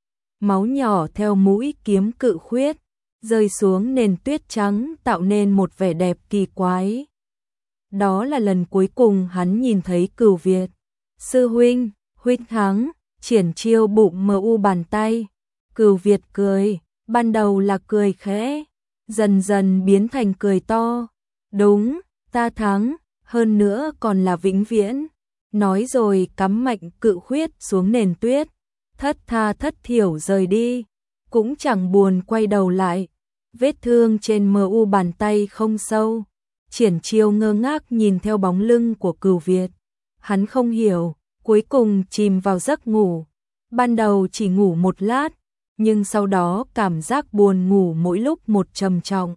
Máu nhỏ theo mũi kiếm cự khuyết, rơi xuống nền tuyết trắng tạo nên một vẻ đẹp kỳ quái. Đó là lần cuối cùng hắn nhìn thấy Cửu Việt. Sư huynh, huynh thắng. Triển Chiêu bụng mờ u bàn tay. Cửu Việt cười, ban đầu là cười khẽ, dần dần biến thành cười to. Đúng, ta thắng, hơn nữa còn là vĩnh viễn. Nói rồi cắm mạnh cự khuyết xuống nền tuyết, thất tha thất thiểu rời đi, cũng chẳng buồn quay đầu lại. Vết thương trên mờ u bàn tay không sâu. Triển Chiêu ngơ ngác nhìn theo bóng lưng của Cửu Việt. Hắn không hiểu, cuối cùng chìm vào giấc ngủ. Ban đầu chỉ ngủ một lát, nhưng sau đó cảm giác buồn ngủ mỗi lúc một trầm trọng.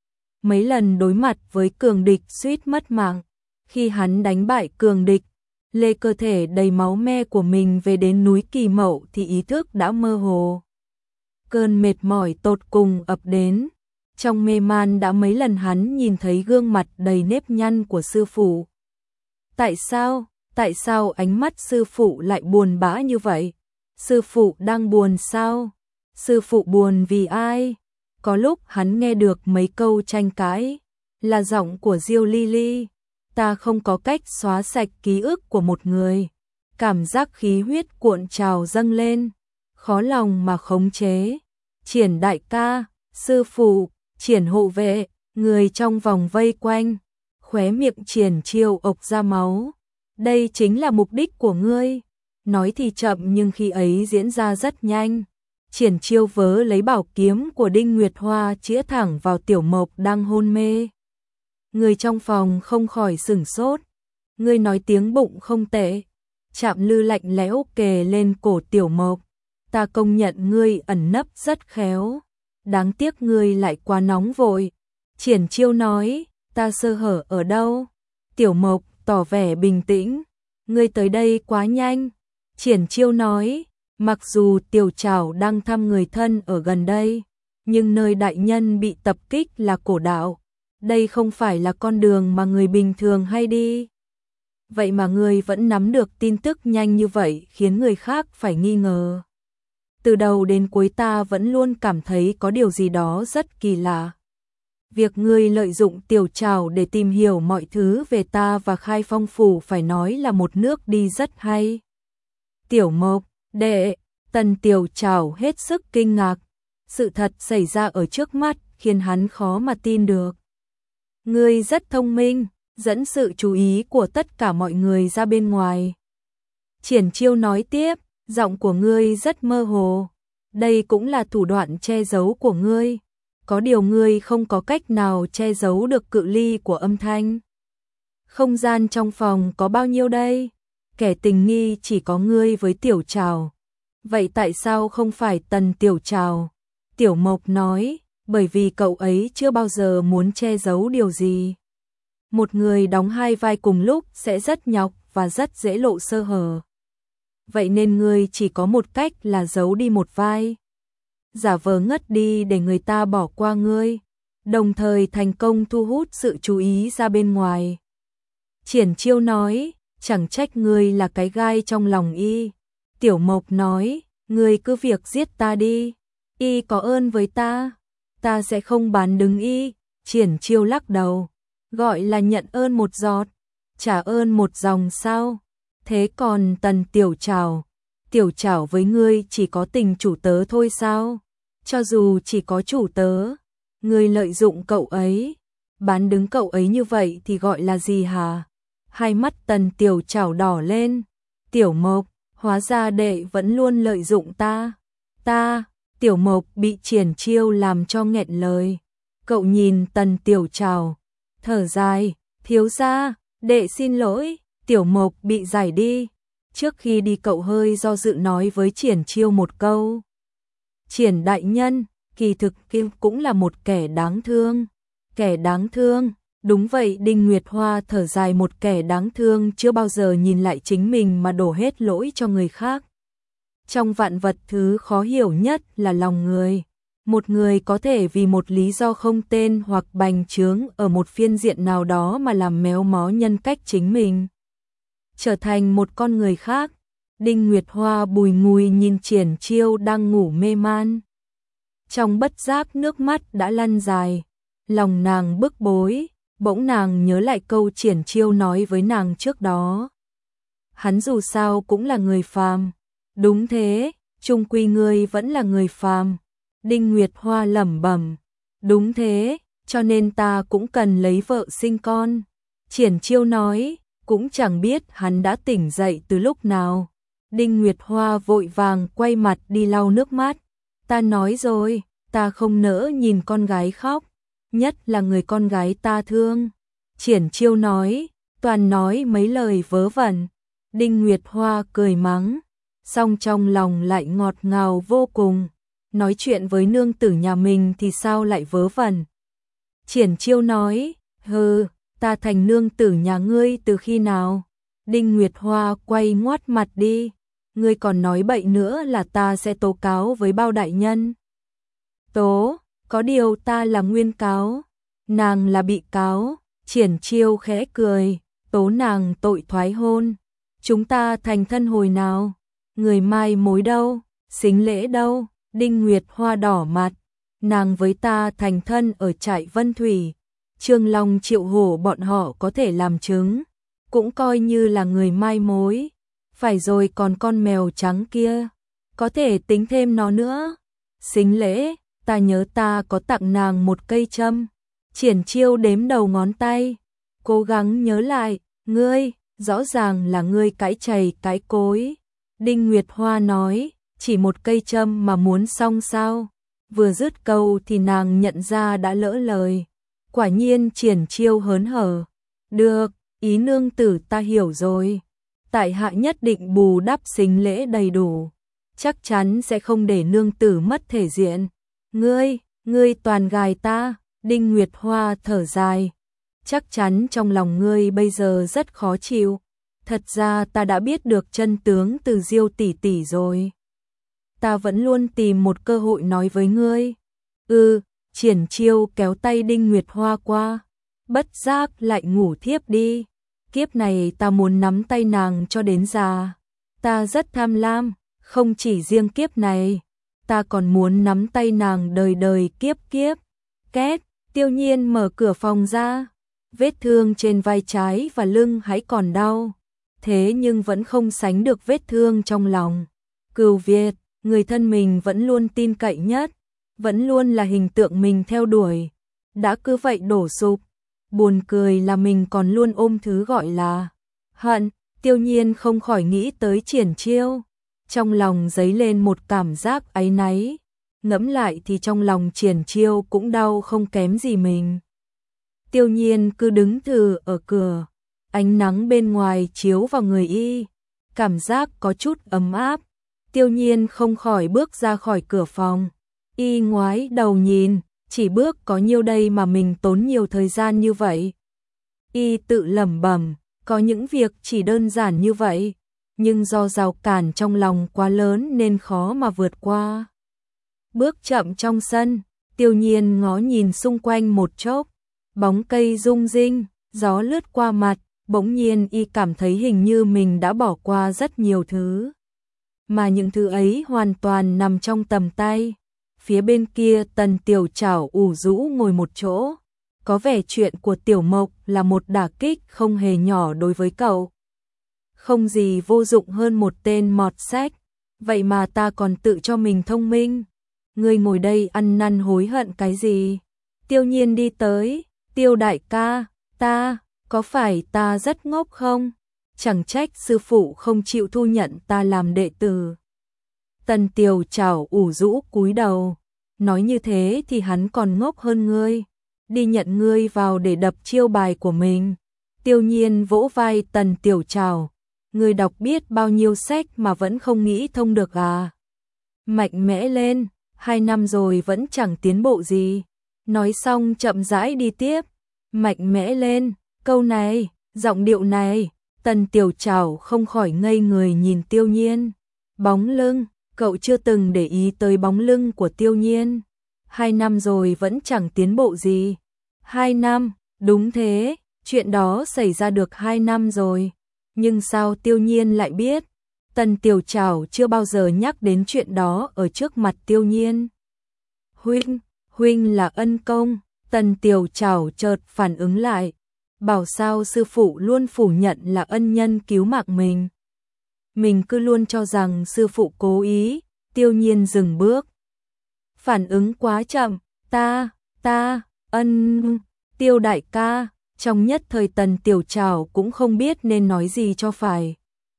Mấy lần đối mặt với cường địch suýt mất mạng. Khi hắn đánh bại cường địch, lê cơ thể đầy máu me của mình về đến núi Kỳ Mậu thì ý thức đã mơ hồ. Cơn mệt mỏi tột cùng ập đến. Trong mê man đã mấy lần hắn nhìn thấy gương mặt đầy nếp nhăn của sư phụ. Tại sao, tại sao ánh mắt sư phụ lại buồn bã như vậy? Sư phụ đang buồn sao? Sư phụ buồn vì ai? Có lúc hắn nghe được mấy câu tranh cãi, là giọng của Diêu Ly Ly. Ta không có cách xóa sạch ký ức của một người. Cảm giác khí huyết cuộn trào dâng lên, khó lòng mà khống chế. Triển đại ca, sư phụ, Triển hộ vệ, người trong vòng vây quanh. Khóe miệng Triển Chiêu ộc ra máu. Đây chính là mục đích của ngươi. Nói thì chậm nhưng khi ấy diễn ra rất nhanh. Triển Chiêu vớ lấy bảo kiếm của Đinh Nguyệt Hoa chĩa thẳng vào Tiểu Mộc đang hôn mê. Người trong phòng không khỏi sửng sốt. Ngươi nói tiếng bụng không tệ. Chạm lư lạnh lẽo kề lên cổ Tiểu Mộc. Ta công nhận ngươi ẩn nấp rất khéo. Đáng tiếc ngươi lại quá nóng vội. Triển Chiêu nói, ta sơ hở ở đâu? Tiểu Mộc tỏ vẻ bình tĩnh. Ngươi tới đây quá nhanh. Triển Chiêu nói, mặc dù Tiểu Trảo đang thăm người thân ở gần đây, nhưng nơi đại nhân bị tập kích là cổ đạo. Đây không phải là con đường mà người bình thường hay đi. Vậy mà ngươi vẫn nắm được tin tức nhanh như vậy khiến người khác phải nghi ngờ. Từ đầu đến cuối ta vẫn luôn cảm thấy có điều gì đó rất kỳ lạ. Việc ngươi lợi dụng Tiểu Trảo để tìm hiểu mọi thứ về ta và Khai Phong Phủ phải nói là một nước đi rất hay. Tiểu Mộc, Đệ, Tần Tiểu Trảo hết sức kinh ngạc. Sự thật xảy ra ở trước mắt khiến hắn khó mà tin được. Ngươi rất thông minh, dẫn sự chú ý của tất cả mọi người ra bên ngoài. Triển Chiêu nói tiếp, giọng của ngươi rất mơ hồ. Đây cũng là thủ đoạn che giấu của ngươi. Có điều ngươi không có cách nào che giấu được cự ly của âm thanh. Không gian trong phòng có bao nhiêu đây? Kẻ tình nghi chỉ có ngươi với Tiểu Trảo. Vậy tại sao không phải Tần Tiểu Trảo? Tiểu Mộc nói, bởi vì cậu ấy chưa bao giờ muốn che giấu điều gì. Một người đóng hai vai cùng lúc sẽ rất nhọc và rất dễ lộ sơ hở. Vậy nên ngươi chỉ có một cách là giấu đi một vai. Giả vờ ngất đi để người ta bỏ qua ngươi, đồng thời thành công thu hút sự chú ý ra bên ngoài. Triển Chiêu nói, chẳng trách ngươi là cái gai trong lòng y. Tiểu Mộc nói, ngươi cứ việc giết ta đi, y có ơn với ta, ta sẽ không bán đứng y. Triển Chiêu lắc đầu, gọi là nhận ơn một giọt, trả ơn một dòng sao? Thế còn Tần Tiểu Trảo, Tiểu Trảo với ngươi chỉ có tình chủ tớ thôi sao? Cho dù chỉ có chủ tớ, ngươi lợi dụng cậu ấy, bán đứng cậu ấy như vậy thì gọi là gì hả? Hai mắt Tần Tiểu Trảo đỏ lên. Tiểu Mộc, hóa ra đệ vẫn luôn lợi dụng ta. Ta, Tiểu Mộc bị Triển Chiêu làm cho nghẹn lời. Cậu nhìn Tần Tiểu Trảo, thở dài, thiếu gia, đệ xin lỗi. Tiểu Mộc bị giải đi. Trước khi đi cậu hơi do dự nói với Triển Chiêu một câu. Triển đại nhân, kỳ thực Kim cũng là một kẻ đáng thương. Kẻ đáng thương, đúng vậy. Đinh Nguyệt Hoa thở dài, một kẻ đáng thương chưa bao giờ nhìn lại chính mình mà đổ hết lỗi cho người khác. Trong vạn vật thứ khó hiểu nhất là lòng người. Một người có thể vì một lý do không tên hoặc bành trướng ở một phiên diện nào đó mà làm méo mó nhân cách chính mình, trở thành một con người khác. Đinh Nguyệt Hoa bùi ngùi nhìn Triển Chiêu đang ngủ mê man. Trong bất giác nước mắt đã lăn dài, lòng nàng bức bối, bỗng nàng nhớ lại câu Triển Chiêu nói với nàng trước đó. Hắn dù sao cũng là người phàm. Đúng thế, chung quy ngươi vẫn là người phàm. Đinh Nguyệt Hoa lẩm bẩm, đúng thế, cho nên ta cũng cần lấy vợ sinh con. Triển Chiêu nói, cũng chẳng biết hắn đã tỉnh dậy từ lúc nào. Đinh Nguyệt Hoa vội vàng quay mặt đi lau nước mắt. Ta nói rồi, ta không nỡ nhìn con gái khóc, nhất là người con gái ta thương. Triển Chiêu nói, toàn nói mấy lời vớ vẩn. Đinh Nguyệt Hoa cười mắng, song trong lòng lại ngọt ngào vô cùng. Nói chuyện với nương tử nhà mình thì sao lại vớ vẩn. Triển Chiêu nói, hừ, ta thành nương tử nhà ngươi từ khi nào? Đinh Nguyệt Hoa quay ngoắt mặt đi, ngươi còn nói bậy nữa là ta sẽ tố cáo với bao đại nhân. Tố, có điều ta là nguyên cáo, nàng là bị cáo. Triển Chiêu khẽ cười, tố nàng tội thoái hôn. Chúng ta thành thân hồi nào? Người mai mối đâu? Sính lễ đâu? Đinh Nguyệt Hoa đỏ mặt, nàng với ta thành thân ở trại Vân Thủy. Trương Long Triệu Hổ bọn họ có thể làm chứng, cũng coi như là người mai mối. Phải rồi, còn con mèo trắng kia, có thể tính thêm nó nữa. Sính lễ, ta nhớ ta có tặng nàng một cây châm. Triển Chiêu đếm đầu ngón tay, cố gắng nhớ lại. Ngươi, rõ ràng là ngươi cãi chày cãi cối. Đinh Nguyệt Hoa nói, chỉ một cây châm mà muốn xong sao? Vừa dứt câu thì nàng nhận ra đã lỡ lời. Quả nhiên Triển Chiêu hớn hở. Được, ý nương tử ta hiểu rồi. Tại hạ nhất định bù đắp sính lễ đầy đủ. Chắc chắn sẽ không để nương tử mất thể diện. Ngươi, ngươi toàn gài ta. Đinh Nguyệt Hoa thở dài. Chắc chắn trong lòng ngươi bây giờ rất khó chịu. Thật ra ta đã biết được chân tướng từ Diêu tỷ tỷ rồi. Ta vẫn luôn tìm một cơ hội nói với ngươi. Ừ, Triển Chiêu kéo tay Đinh Nguyệt Hoa qua. Bất giác lại ngủ thiếp đi. Kiếp này ta muốn nắm tay nàng cho đến già. Ta rất tham lam, không chỉ riêng kiếp này. Ta còn muốn nắm tay nàng đời đời kiếp kiếp. Két, Tiêu Nhiên mở cửa phòng ra. Vết thương trên vai trái và lưng hãy còn đau. Thế nhưng vẫn không sánh được vết thương trong lòng. Cửu Việt, người thân mình vẫn luôn tin cậy nhất, vẫn luôn là hình tượng mình theo đuổi, đã cứ vậy đổ sụp. Buồn cười là mình còn luôn ôm thứ gọi là hận. Tiêu Nhiên không khỏi nghĩ tới Triển Chiêu, trong lòng dấy lên một cảm giác áy náy, ngẫm lại thì trong lòng Triển Chiêu cũng đau không kém gì mình. Tiêu Nhiên cứ đứng thừ ở cửa, ánh nắng bên ngoài chiếu vào người y, cảm giác có chút ấm áp. Tiêu Nhiên không khỏi bước ra khỏi cửa phòng, y ngoái đầu nhìn, chỉ bước có nhiêu đây mà mình tốn nhiều thời gian như vậy. Y tự lẩm bẩm, có những việc chỉ đơn giản như vậy, nhưng do rào cản trong lòng quá lớn nên khó mà vượt qua. Bước chậm trong sân, Tiêu Nhiên ngó nhìn xung quanh một chốc, bóng cây rung rinh, gió lướt qua mặt, bỗng nhiên y cảm thấy hình như mình đã bỏ qua rất nhiều thứ, mà những thứ ấy hoàn toàn nằm trong tầm tay. Phía bên kia Tần Tiểu Trảo ủ rũ ngồi một chỗ, có vẻ chuyện của Tiểu Mộc là một đả kích không hề nhỏ đối với cậu. Không gì vô dụng hơn một tên mọt sách, vậy mà ta còn tự cho mình thông minh. Ngươi ngồi đây ăn năn hối hận cái gì? Tiêu Nhiên đi tới, Tiêu đại ca, ta, có phải ta rất ngốc không? Chẳng trách sư phụ không chịu thu nhận ta làm đệ tử. Tần Tiểu Trảo ủ rũ cúi đầu, nói như thế thì hắn còn ngốc hơn ngươi, đi nhận ngươi vào để đập chiêu bài của mình. Tiêu Nhiên vỗ vai Tần Tiểu Trảo, ngươi đọc biết bao nhiêu sách mà vẫn không nghĩ thông được à? Mạnh mẽ lên, hai năm rồi vẫn chẳng tiến bộ gì. Nói xong chậm rãi đi tiếp, mạnh mẽ lên, câu này, giọng điệu này, Tần Tiểu Trảo không khỏi ngây người nhìn Tiêu Nhiên. Bóng lưng, cậu chưa từng để ý tới bóng lưng của Tiêu Nhiên. Hai năm rồi vẫn chẳng tiến bộ gì. Hai năm, đúng thế, chuyện đó xảy ra được hai năm rồi. Nhưng sao Tiêu Nhiên lại biết? Tần Tiểu Trảo chưa bao giờ nhắc đến chuyện đó ở trước mặt Tiêu Nhiên. Huynh, huynh là ân công. Tần Tiểu Trảo chợt phản ứng lại, bảo sao sư phụ luôn phủ nhận là ân nhân cứu mạng mình. Mình cứ luôn cho rằng sư phụ cố ý. Tiêu Nhiên dừng bước, phản ứng quá chậm, ta, ta, ân, Tiêu đại ca. Trong nhất thời Tần Tiểu Trảo cũng không biết nên nói gì cho phải.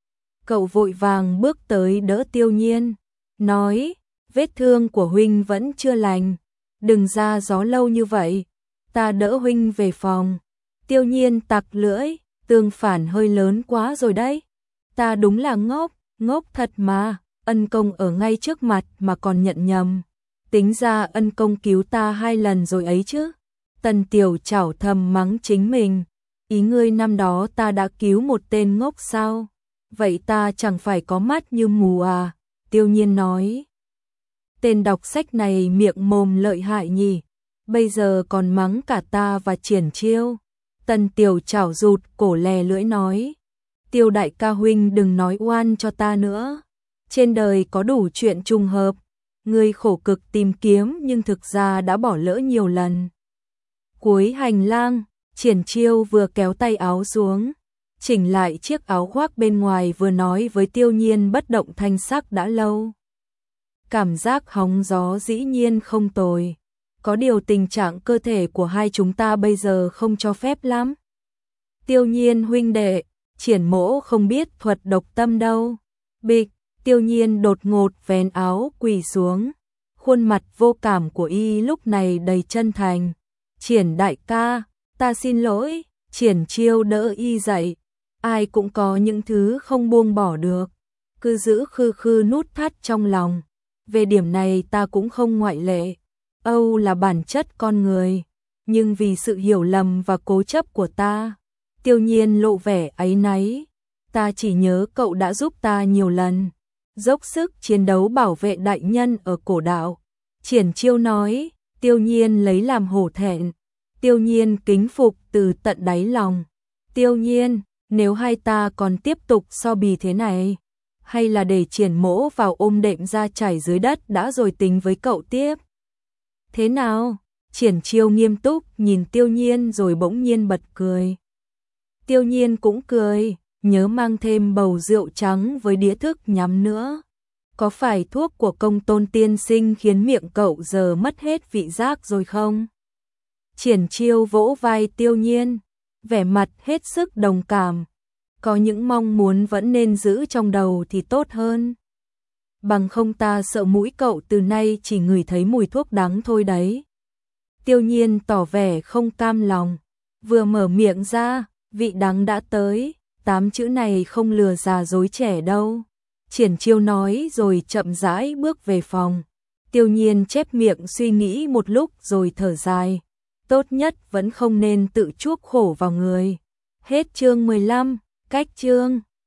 Cậu vội vàng bước tới đỡ Tiêu Nhiên, nói, vết thương của huynh vẫn chưa lành, đừng ra gió lâu như vậy, ta đỡ huynh về phòng. Tiêu Nhiên tặc lưỡi, tương phản hơi lớn quá rồi đấy, ta đúng là ngốc, ngốc thật mà, ân công ở ngay trước mặt mà còn nhận nhầm, tính ra ân công cứu ta hai lần rồi ấy chứ. Tần Tiểu Trảo thầm mắng chính mình, ý ngươi năm đó ta đã cứu một tên ngốc sao? Vậy ta chẳng phải có mắt như mù à? Tiêu Nhiên nói, tên đọc sách này miệng mồm lợi hại nhỉ, bây giờ còn mắng cả ta và Triển Chiêu. Tần Tiểu Trảo rụt cổ lè lưỡi nói, Tiêu đại ca huynh đừng nói oan cho ta nữa, trên đời có đủ chuyện trùng hợp, ngươi khổ cực tìm kiếm nhưng thực ra đã bỏ lỡ nhiều lần. Cuối hành lang, Triển Chiêu vừa kéo tay áo xuống, chỉnh lại chiếc áo khoác bên ngoài, vừa nói với Tiêu Nhiên bất động thanh sắc đã lâu. Cảm giác hóng gió dĩ nhiên không tồi, có điều tình trạng cơ thể của hai chúng ta bây giờ không cho phép lắm. Tiêu Nhiên huynh đệ, Triển mỗ không biết thuật độc tâm đâu. Bịch, Tiêu Nhiên đột ngột vén áo quỳ xuống, khuôn mặt vô cảm của y lúc này đầy chân thành. Triển đại ca, ta xin lỗi. Triển Chiêu đỡ y dậy, ai cũng có những thứ không buông bỏ được, cứ giữ khư khư nút thắt trong lòng, về điểm này ta cũng không ngoại lệ. Âu là bản chất con người, nhưng vì sự hiểu lầm và cố chấp của ta. Tiêu Nhiên lộ vẻ áy náy, ta chỉ nhớ cậu đã giúp ta nhiều lần, dốc sức chiến đấu bảo vệ đại nhân ở cổ đạo. Triển Chiêu nói. Tiêu Nhiên lấy làm hổ thẹn, Tiêu Nhiên kính phục từ tận đáy lòng. Tiêu Nhiên, nếu hai ta còn tiếp tục so bì thế này, hay là để Triển mỗ vào ôm đệm ra chảy dưới đất đã rồi tính với cậu tiếp. Thế nào? Triển Chiêu nghiêm túc nhìn Tiêu Nhiên rồi bỗng nhiên bật cười. Tiêu Nhiên cũng cười, nhớ mang thêm bầu rượu trắng với đĩa thức nhắm nữa. có phải thuốc của Công Tôn tiên sinh khiến miệng cậu giờ mất hết vị giác rồi không? Triển Chiêu vỗ vai Tiêu Nhiên, vẻ mặt hết sức đồng cảm. Có những mong muốn vẫn nên giữ trong đầu thì tốt hơn. Bằng không ta sợ mũi cậu từ nay chỉ ngửi thấy mùi thuốc đắng thôi đấy. Tiêu Nhiên tỏ vẻ không cam lòng, vừa mở miệng ra, vị đắng đã tới, tám chữ này không lừa già dối trẻ đâu. Triển Chiêu nói rồi chậm rãi bước về phòng. Tiêu Nhiên chép miệng suy nghĩ một lúc rồi thở dài. Tốt nhất vẫn không nên tự chuốc khổ vào người. Hết chương mười lăm, cách chương.